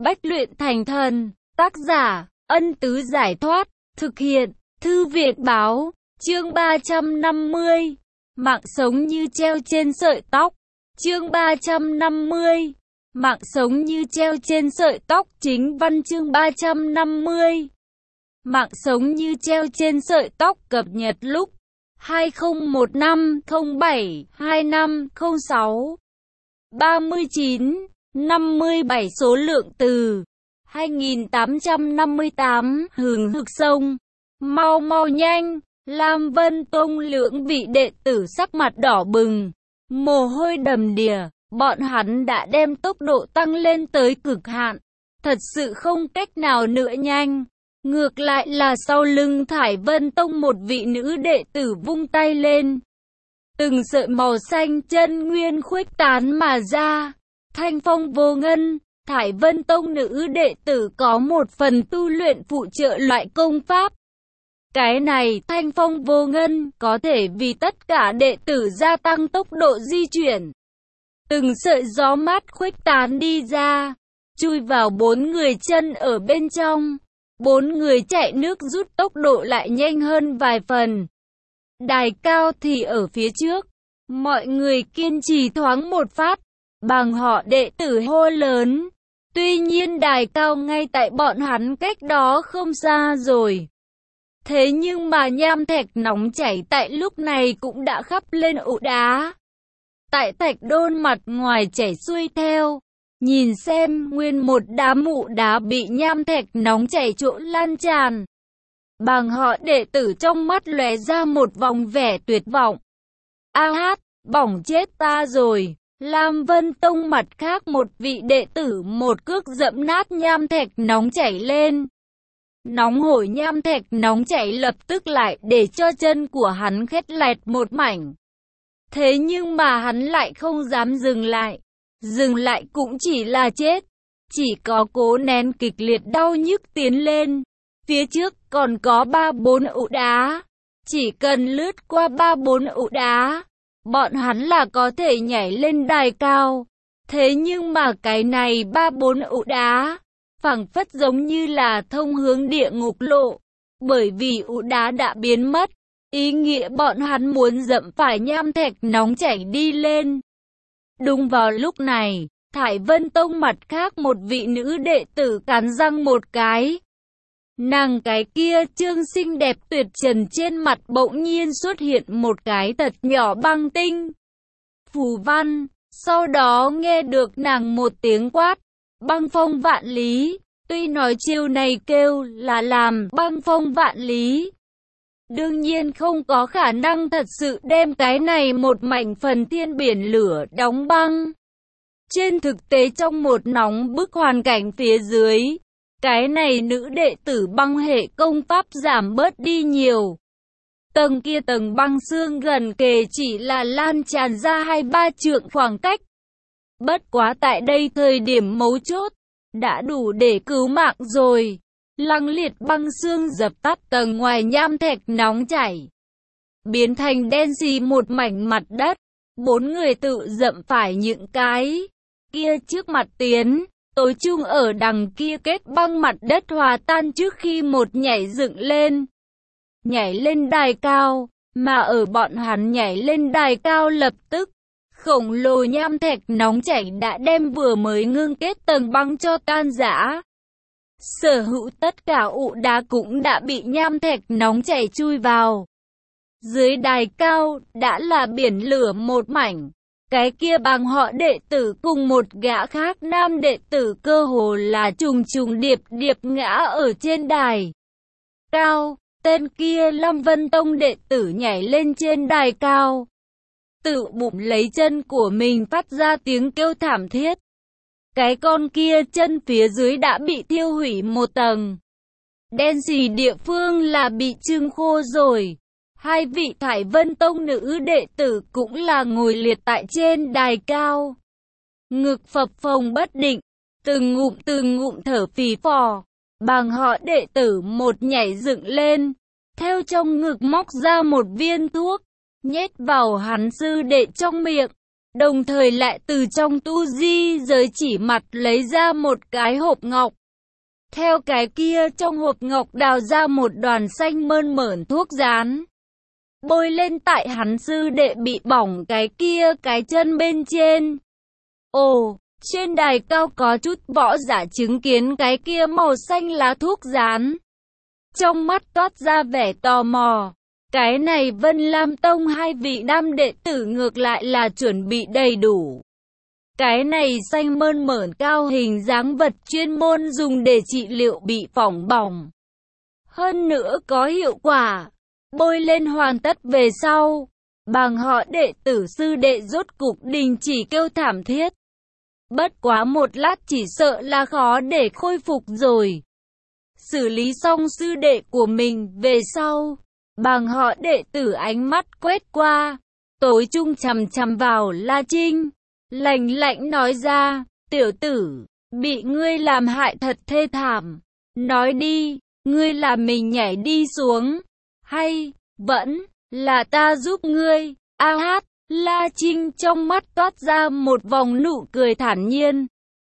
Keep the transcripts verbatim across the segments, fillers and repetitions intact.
Bách luyện thành thần. Tác giả, Ân Tứ Giải Thoát. Thực hiện, Thư Việt Báo. Chương ba trăm năm mươi. Mạng sống như treo trên sợi tóc. Chương ba trăm năm mươi. Mạng sống như treo trên sợi tóc. Chính văn chương ba trăm năm mươi. Mạng sống như treo trên sợi tóc. Cập nhật lúc hai không một năm không bảy hai năm không sáu. ba mươi chín, năm mươi bảy. Số lượng từ hai nghìn tám trăm năm mươi tám. Hừng hực sông. Mau mau nhanh. Lam Vân Tông lưỡng vị đệ tử sắc mặt đỏ bừng, mồ hôi đầm đìa. Bọn hắn đã đem tốc độ tăng lên tới cực hạn, thật sự không cách nào nữa nhanh. Ngược lại là sau lưng Thải Vân Tông một vị nữ đệ tử vung tay lên, từng sợi màu xanh chân nguyên khuếch tán mà ra. Thanh phong vô ngân. Thải Vân Tông nữ đệ tử có một phần tu luyện phụ trợ loại công pháp. Cái này, thanh phong vô ngân, có thể vì tất cả đệ tử gia tăng tốc độ di chuyển. Từng sợi gió mát khuếch tán đi ra, chui vào bốn người chân ở bên trong. Bốn người chạy nước rút tốc độ lại nhanh hơn vài phần. Đài cao thì ở phía trước. Mọi người kiên trì thoáng một phát, bằng họ đệ tử hô lớn. Tuy nhiên đài cao ngay tại bọn hắn cách đó không xa rồi. Thế nhưng mà nham thạch nóng chảy tại lúc này cũng đã khắp lên ụ đá. Tại thạch đôn mặt ngoài chảy xuôi theo. Nhìn xem, nguyên một đám ụ đá bị nham thạch nóng chảy chỗ lan tràn. Bằng họ đệ tử trong mắt lóe ra một vòng vẻ tuyệt vọng. A hát, bỏng chết ta rồi. Lam Vân Tông mặt khác một vị đệ tử một cước dẫm nát nham thạch nóng chảy lên. Nóng hổi nham thạch nóng chảy lập tức lại để cho chân của hắn khét lẹt một mảnh. Thế nhưng mà hắn lại không dám dừng lại. Dừng lại cũng chỉ là chết. Chỉ có cố nén kịch liệt đau nhức tiến lên. Phía trước còn có ba bốn ụ đá. Chỉ cần lướt qua ba bốn ụ đá, bọn hắn là có thể nhảy lên đài cao. Thế nhưng mà cái này ba bốn ụ đá, phảng phất giống như là thông hướng địa ngục lộ. Bởi vì ụ đá đã biến mất, ý nghĩa bọn hắn muốn dẫm phải nham thạch nóng chảy đi lên. Đúng vào lúc này, Thải Vân Tông mặt khác một vị nữ đệ tử cắn răng một cái. Nàng cái kia trương xinh đẹp tuyệt trần trên mặt bỗng nhiên xuất hiện một cái thật nhỏ băng tinh phù văn. Sau đó nghe được nàng một tiếng quát, băng phong vạn lý. Tuy nói chiêu này kêu là làm băng phong vạn lý, đương nhiên không có khả năng thật sự đem cái này một mảnh phần thiên biển lửa đóng băng. Trên thực tế trong một nóng bức hoàn cảnh phía dưới, cái này nữ đệ tử băng hệ công pháp giảm bớt đi nhiều. Tầng kia tầng băng xương gần kề chỉ là lan tràn ra hai ba trượng khoảng cách. Bất quá tại đây thời điểm mấu chốt, đã đủ để cứu mạng rồi. Lăng liệt băng xương dập tắt tầng ngoài nham thạch nóng chảy, biến thành đen xì một mảnh mặt đất. Bốn người tự dậm phải những cái kia trước mặt tiến. Tối chung ở đằng kia kết băng mặt đất hòa tan trước khi một nhảy dựng lên. Nhảy lên đài cao, mà ở bọn hắn nhảy lên đài cao lập tức, khổng lồ nham thạch nóng chảy đã đem vừa mới ngưng kết tầng băng cho tan rã. Sở hữu tất cả ụ đá cũng đã bị nham thạch nóng chảy chui vào. Dưới đài cao, đã là biển lửa một mảnh. Cái kia bằng họ đệ tử cùng một gã khác nam đệ tử cơ hồ là trùng trùng điệp điệp ngã ở trên đài cao. Tên kia Lam Vân Tông đệ tử nhảy lên trên đài cao, tự bụng lấy chân của mình phát ra tiếng kêu thảm thiết. Cái con kia chân phía dưới đã bị thiêu hủy một tầng. Đen xì địa phương là bị trưng khô rồi. Hai vị Thải Vân Tông nữ đệ tử cũng là ngồi liệt tại trên đài cao. Ngực phập phồng bất định, từng ngụm từng ngụm thở phì phò. Bằng họ đệ tử một nhảy dựng lên, theo trong ngực móc ra một viên thuốc, nhét vào hắn sư đệ trong miệng. đồng thời lại từ trong tu di giới chỉ mặt lấy ra một cái hộp ngọc. Theo cái kia trong hộp ngọc đào ra một đoàn xanh mơn mởn thuốc rán, bôi lên tại hắn sư đệ bị bỏng cái kia cái chân bên trên. Ồ, trên đài cao có chút võ giả chứng kiến cái kia màu xanh lá thuốc rán, trong mắt toát ra vẻ tò mò. Cái này Vân Lam Tông hai vị nam đệ tử ngược lại là chuẩn bị đầy đủ. Cái này xanh mơn mởn cao hình dáng vật chuyên môn dùng để trị liệu bị phỏng bỏng. Hơn nữa có hiệu quả. Bôi lên hoàn tất về sau, bằng họ đệ tử sư đệ rốt cục đình chỉ kêu thảm thiết. Bất quá một lát chỉ sợ là khó để khôi phục rồi. Xử lý xong sư đệ của mình về sau, bằng họ đệ tử ánh mắt quét qua, tối trung chằm chằm vào La Trinh, lạnh lạnh nói ra, tiểu tử, bị ngươi làm hại thật thê thảm. Nói đi, ngươi làm mình nhảy đi xuống, hay vẫn là ta giúp ngươi? A hát, La Trinh trong mắt toát ra một vòng nụ cười thản nhiên.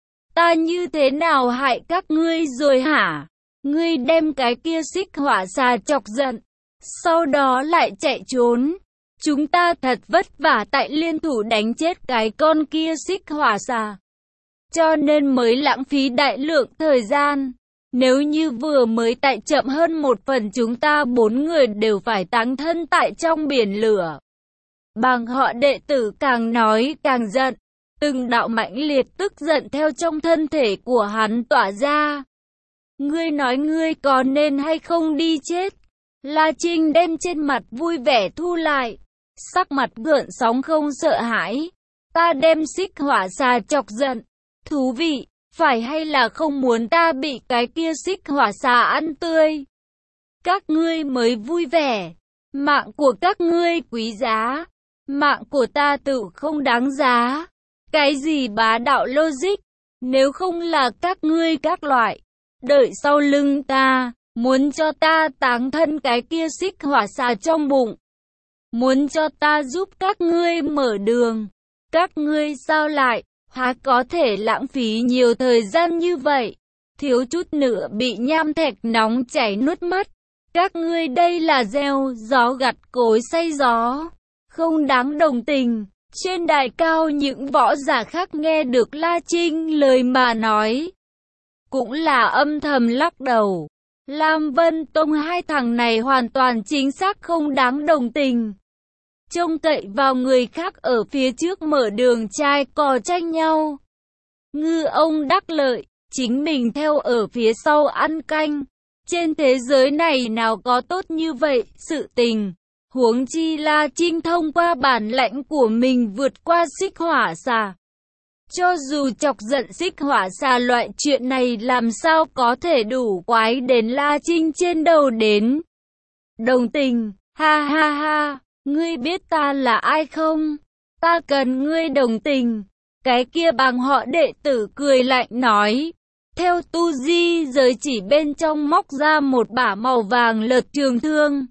Ta như thế nào hại các ngươi rồi hả? Ngươi đem cái kia xích hỏa xà chọc giận, sau đó lại chạy trốn. Chúng ta thật vất vả tại liên thủ đánh chết cái con kia xích hỏa xà, cho nên mới lãng phí đại lượng thời gian. Nếu như vừa mới tại chậm hơn một phần chúng ta bốn người đều phải táng thân tại trong biển lửa. Bằng họ đệ tử càng nói càng giận, từng đạo mãnh liệt tức giận theo trong thân thể của hắn tỏa ra. Ngươi nói ngươi có nên hay không đi chết? La Trinh đem trên mặt vui vẻ thu lại, sắc mặt gợn sóng không sợ hãi. Ta đem xích hỏa xà chọc giận. Thú vị, phải hay là không muốn ta bị cái kia xích hỏa xà ăn tươi? Các ngươi mới vui vẻ. Mạng của các ngươi quý giá, mạng của ta tự không đáng giá. Cái gì bá đạo logic, nếu không là các ngươi các loại, đợi sau lưng ta, muốn cho ta táng thân cái kia xích hỏa xà trong bụng, muốn cho ta giúp các ngươi mở đường. Các ngươi sao lại, há có thể lãng phí nhiều thời gian như vậy, thiếu chút nữa bị nham thạch nóng chảy nuốt mất. Các ngươi đây là gieo gió gặt cối xay gió, không đáng đồng tình. Trên đài cao những võ giả khác nghe được La Trinh lời mà nói, cũng là âm thầm lắc đầu. Lam Vân Tông hai thằng này hoàn toàn chính xác không đáng đồng tình. Trông cậy vào người khác ở phía trước mở đường trai cò tranh nhau. Ngư ông đắc lợi, chính mình theo ở phía sau ăn canh. Trên thế giới này nào có tốt như vậy sự tình. Huống chi La Trinh thông qua bản lãnh của mình vượt qua xích hỏa xà. Cho dù chọc giận xích hỏa xà loại chuyện này làm sao có thể đủ quái đến La Trinh trên đầu đến. Đồng tình, ha ha ha, ngươi biết ta là ai không? Ta cần ngươi đồng tình. Cái kia bằng họ đệ tử cười lạnh nói. Theo tu di giới chỉ bên trong móc ra một bả màu vàng lợt trường thương.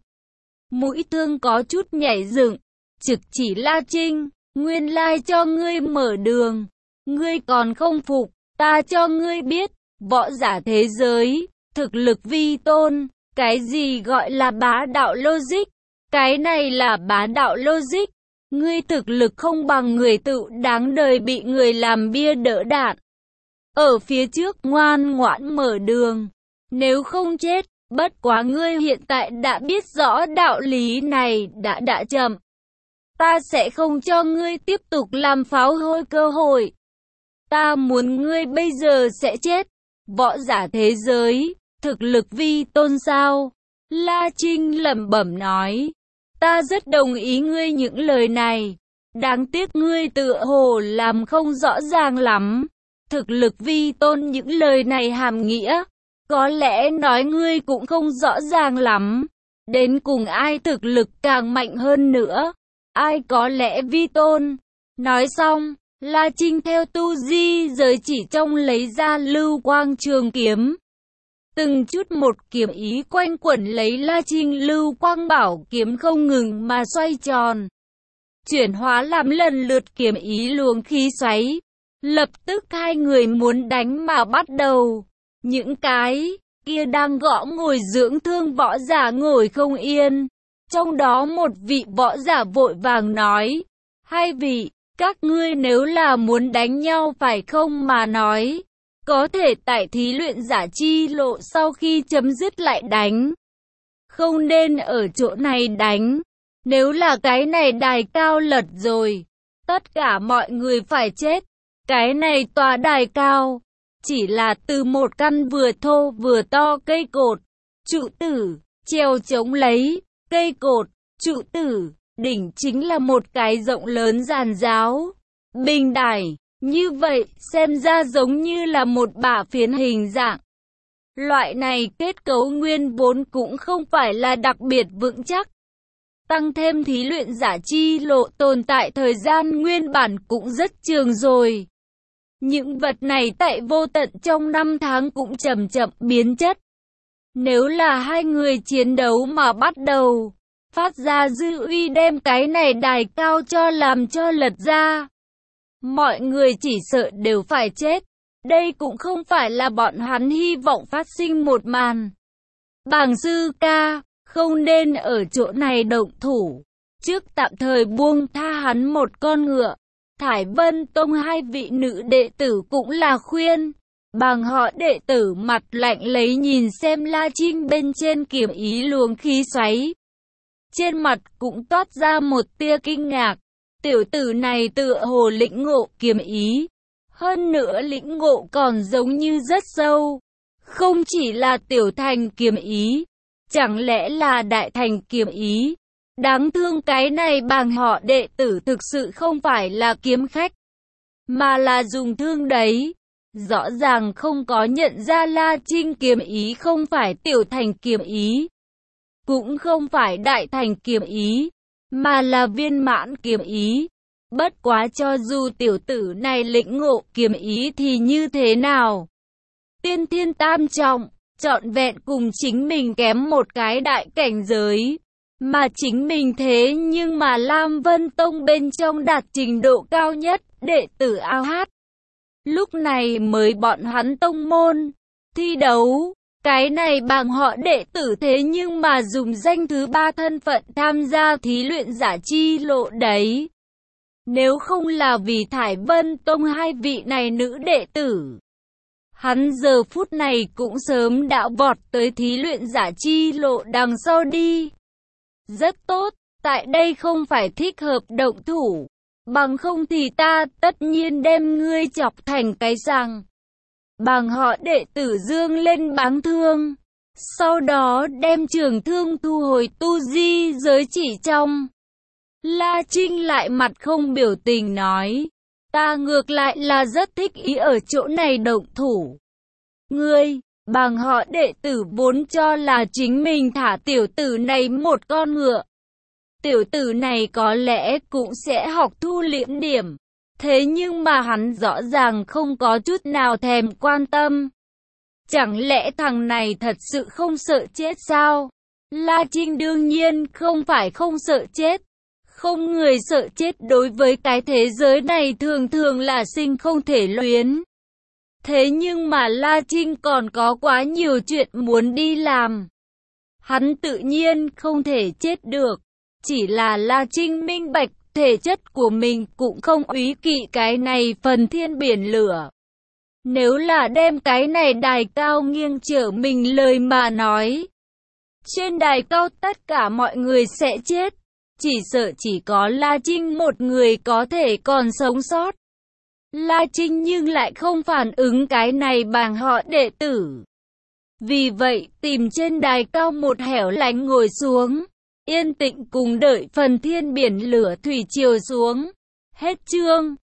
Mũi thương có chút nhảy dựng, trực chỉ La Trinh, nguyên lai cho ngươi mở đường. Ngươi còn không phục, ta cho ngươi biết, võ giả thế giới, thực lực vi tôn, cái gì gọi là bá đạo logic, cái này là bá đạo logic. Ngươi thực lực không bằng người tự đáng đời bị người làm bia đỡ đạn. Ở phía trước ngoan ngoãn mở đường, nếu không chết, bất quá ngươi hiện tại đã biết rõ đạo lý này đã đã chậm. Ta sẽ không cho ngươi tiếp tục làm pháo hôi cơ hội. Ta muốn ngươi bây giờ sẽ chết. Võ giả thế giới, thực lực vi tôn sao? La Trinh lẩm bẩm nói. Ta rất đồng ý ngươi những lời này. Đáng tiếc ngươi tựa hồ làm không rõ ràng lắm. Thực lực vi tôn những lời này hàm nghĩa. Có lẽ nói ngươi cũng không rõ ràng lắm. Đến cùng ai thực lực càng mạnh hơn nữa. Ai có lẽ vi tôn. Nói xong, La Trinh theo tu di giới chỉ trong lấy ra lưu quang trường kiếm. Từng chút một kiếm ý quanh quẩn lấy La Trinh lưu quang bảo kiếm không ngừng mà xoay tròn. chuyển hóa làm lần lượt kiếm ý luồng khí xoáy. Lập tức hai người muốn đánh mà bắt đầu. Những cái kia đang gõ ngồi dưỡng thương võ giả ngồi không yên. Trong đó một vị võ giả vội vàng nói, hai vị, các ngươi nếu là muốn đánh nhau phải không mà nói, có thể tại thí luyện giả chi lộ sau khi chấm dứt lại đánh. Không nên ở chỗ này đánh, nếu là cái này đài cao lật rồi, tất cả mọi người phải chết. Cái này tòa đài cao, chỉ là từ một căn vừa thô vừa to cây cột, trụ tử, treo chống lấy, cây cột, trụ tử, đỉnh chính là một cái rộng lớn giàn giáo, bình đài, như vậy xem ra giống như là một bả phiến hình dạng. Loại này kết cấu nguyên vốn cũng không phải là đặc biệt vững chắc. Tăng thêm thí luyện giả chi lộ tồn tại thời gian nguyên bản cũng rất trường rồi. Những vật này tại vô tận trong năm tháng cũng chậm chậm biến chất. Nếu là hai người chiến đấu mà bắt đầu, phát ra dư uy đem cái này đài cao cho làm cho lật ra, mọi người chỉ sợ đều phải chết. Đây cũng không phải là bọn hắn hy vọng phát sinh một màn. Bàng sư ca, không nên ở chỗ này động thủ. Trước tạm thời buông tha hắn một con ngựa. Thải Vân Tông hai vị nữ đệ tử cũng là khuyên. Bàng họ đệ tử mặt lạnh lấy nhìn xem La Trinh bên trên kiếm ý luồng khí xoáy. Trên mặt cũng toát ra một tia kinh ngạc. Tiểu tử này tựa hồ lĩnh ngộ kiếm ý. Hơn nữa lĩnh ngộ còn giống như rất sâu. Không chỉ là tiểu thành kiếm ý. Chẳng lẽ là đại thành kiếm ý? Đáng thương cái này bàng họ đệ tử thực sự không phải là kiếm khách, mà là dùng thương đấy. Rõ ràng không có nhận ra La Trinh kiếm ý không phải tiểu thành kiếm ý, cũng không phải đại thành kiếm ý, mà là viên mãn kiếm ý. Bất quá cho dù tiểu tử này lĩnh ngộ kiếm ý thì như thế nào? Tiên thiên tam trọng, trọn vẹn cùng chính mình kém một cái đại cảnh giới. Mà chính mình thế nhưng mà Lam Vân Tông bên trong đạt trình độ cao nhất, đệ tử ao hát. Lúc này mới bọn hắn tông môn thi đấu, cái này bàng họ đệ tử thế nhưng mà dùng danh thứ ba thân phận tham gia thí luyện giả chi lộ đấy. Nếu không là vì Thải Vân Tông hai vị này nữ đệ tử, hắn giờ phút này cũng sớm đã vọt tới thí luyện giả chi lộ đằng sau đi. Rất tốt, tại đây không phải thích hợp động thủ, bằng không thì ta tất nhiên đem ngươi chọc thành cái răng. Bàng họ đệ tử dương lên báng thương, sau đó đem trường thương thu hồi tu di giới chỉ trong. La Trinh lại mặt không biểu tình nói, ta ngược lại là rất thích ý ở chỗ này động thủ. Ngươi, bàng họ đệ tử vốn cho là chính mình thả tiểu tử này một con ngựa. Tiểu tử này có lẽ cũng sẽ học thu liễm điểm. Thế nhưng mà hắn rõ ràng không có chút nào thèm quan tâm. Chẳng lẽ thằng này thật sự không sợ chết sao? La Trinh đương nhiên không phải không sợ chết. Không người sợ chết đối với cái thế giới này thường thường là sinh không thể luyến. Thế nhưng mà La Trinh còn có quá nhiều chuyện muốn đi làm. Hắn tự nhiên không thể chết được. Chỉ là La Trinh minh bạch, thể chất của mình cũng không úy kỵ cái này phần thiên biển lửa. Nếu là đem cái này đài cao nghiêng trở mình lời mà nói, trên đài cao tất cả mọi người sẽ chết. Chỉ sợ chỉ có La Trinh một người có thể còn sống sót. La Trinh nhưng lại không phản ứng cái này bàng họ đệ tử. Vì vậy tìm trên đài cao một hẻo lánh ngồi xuống, yên tĩnh cùng đợi phần thiên biển lửa thủy triều xuống. Hết chương.